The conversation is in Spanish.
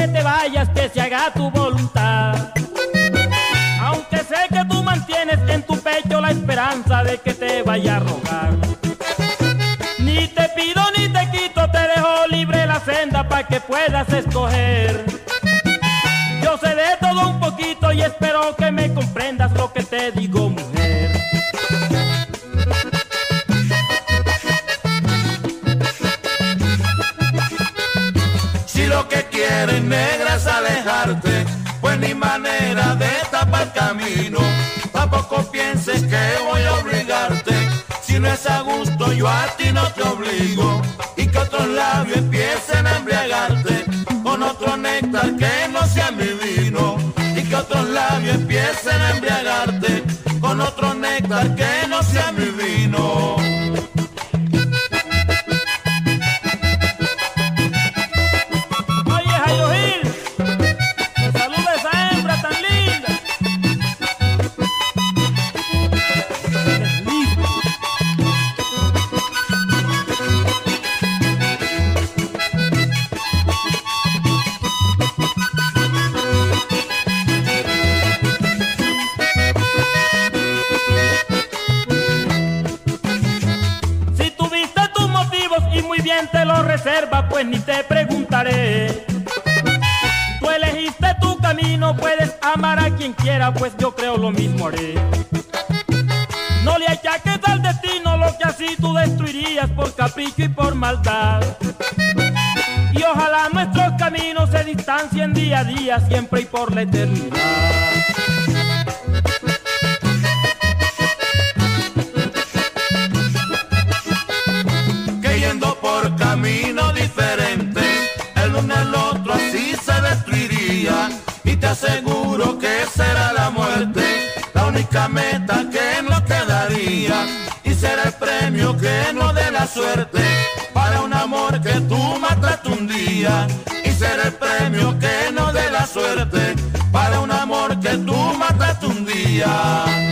que te vayas, que se haga tu voluntad. Aunque sé que tú mantienes en tu pecho la esperanza de que te vaya a rogar. Ni te pido ni te quito, te dejo libre la senda para que puedas escoger. Yo sé de todo un poquito y espero que me comprendas lo que te digo, mujer. Si lo que quieres, negra, es alejarte, pues ni manera de tapar camino. Tampoco pienses que voy a obligarte. Si no es a gusto, yo a ti no te obligo. Y que otros labios empiecen a embriagarte con otro néctar que no sea mi vino. Y que otros labios empiecen a embriagarte con otro néctar que no sea mi vino. Te lo reserva, pues ni te preguntaré. Tú elegiste tu camino, puedes amar a quien quiera, pues yo creo lo mismo haré. No le achaques al destino lo que así tú destruirías por capricho y por maldad. Y ojalá nuestros caminos se distancien día a día, siempre y por la eternidad. Por camino diferente, el uno al otro así se destruiría. Y te aseguro que será la muerte la única meta que nos quedaría. Y será el premio que nos dé la suerte para un amor que tú mataste un día. Y será el premio que nos dé la suerte para un amor que tú mataste un día.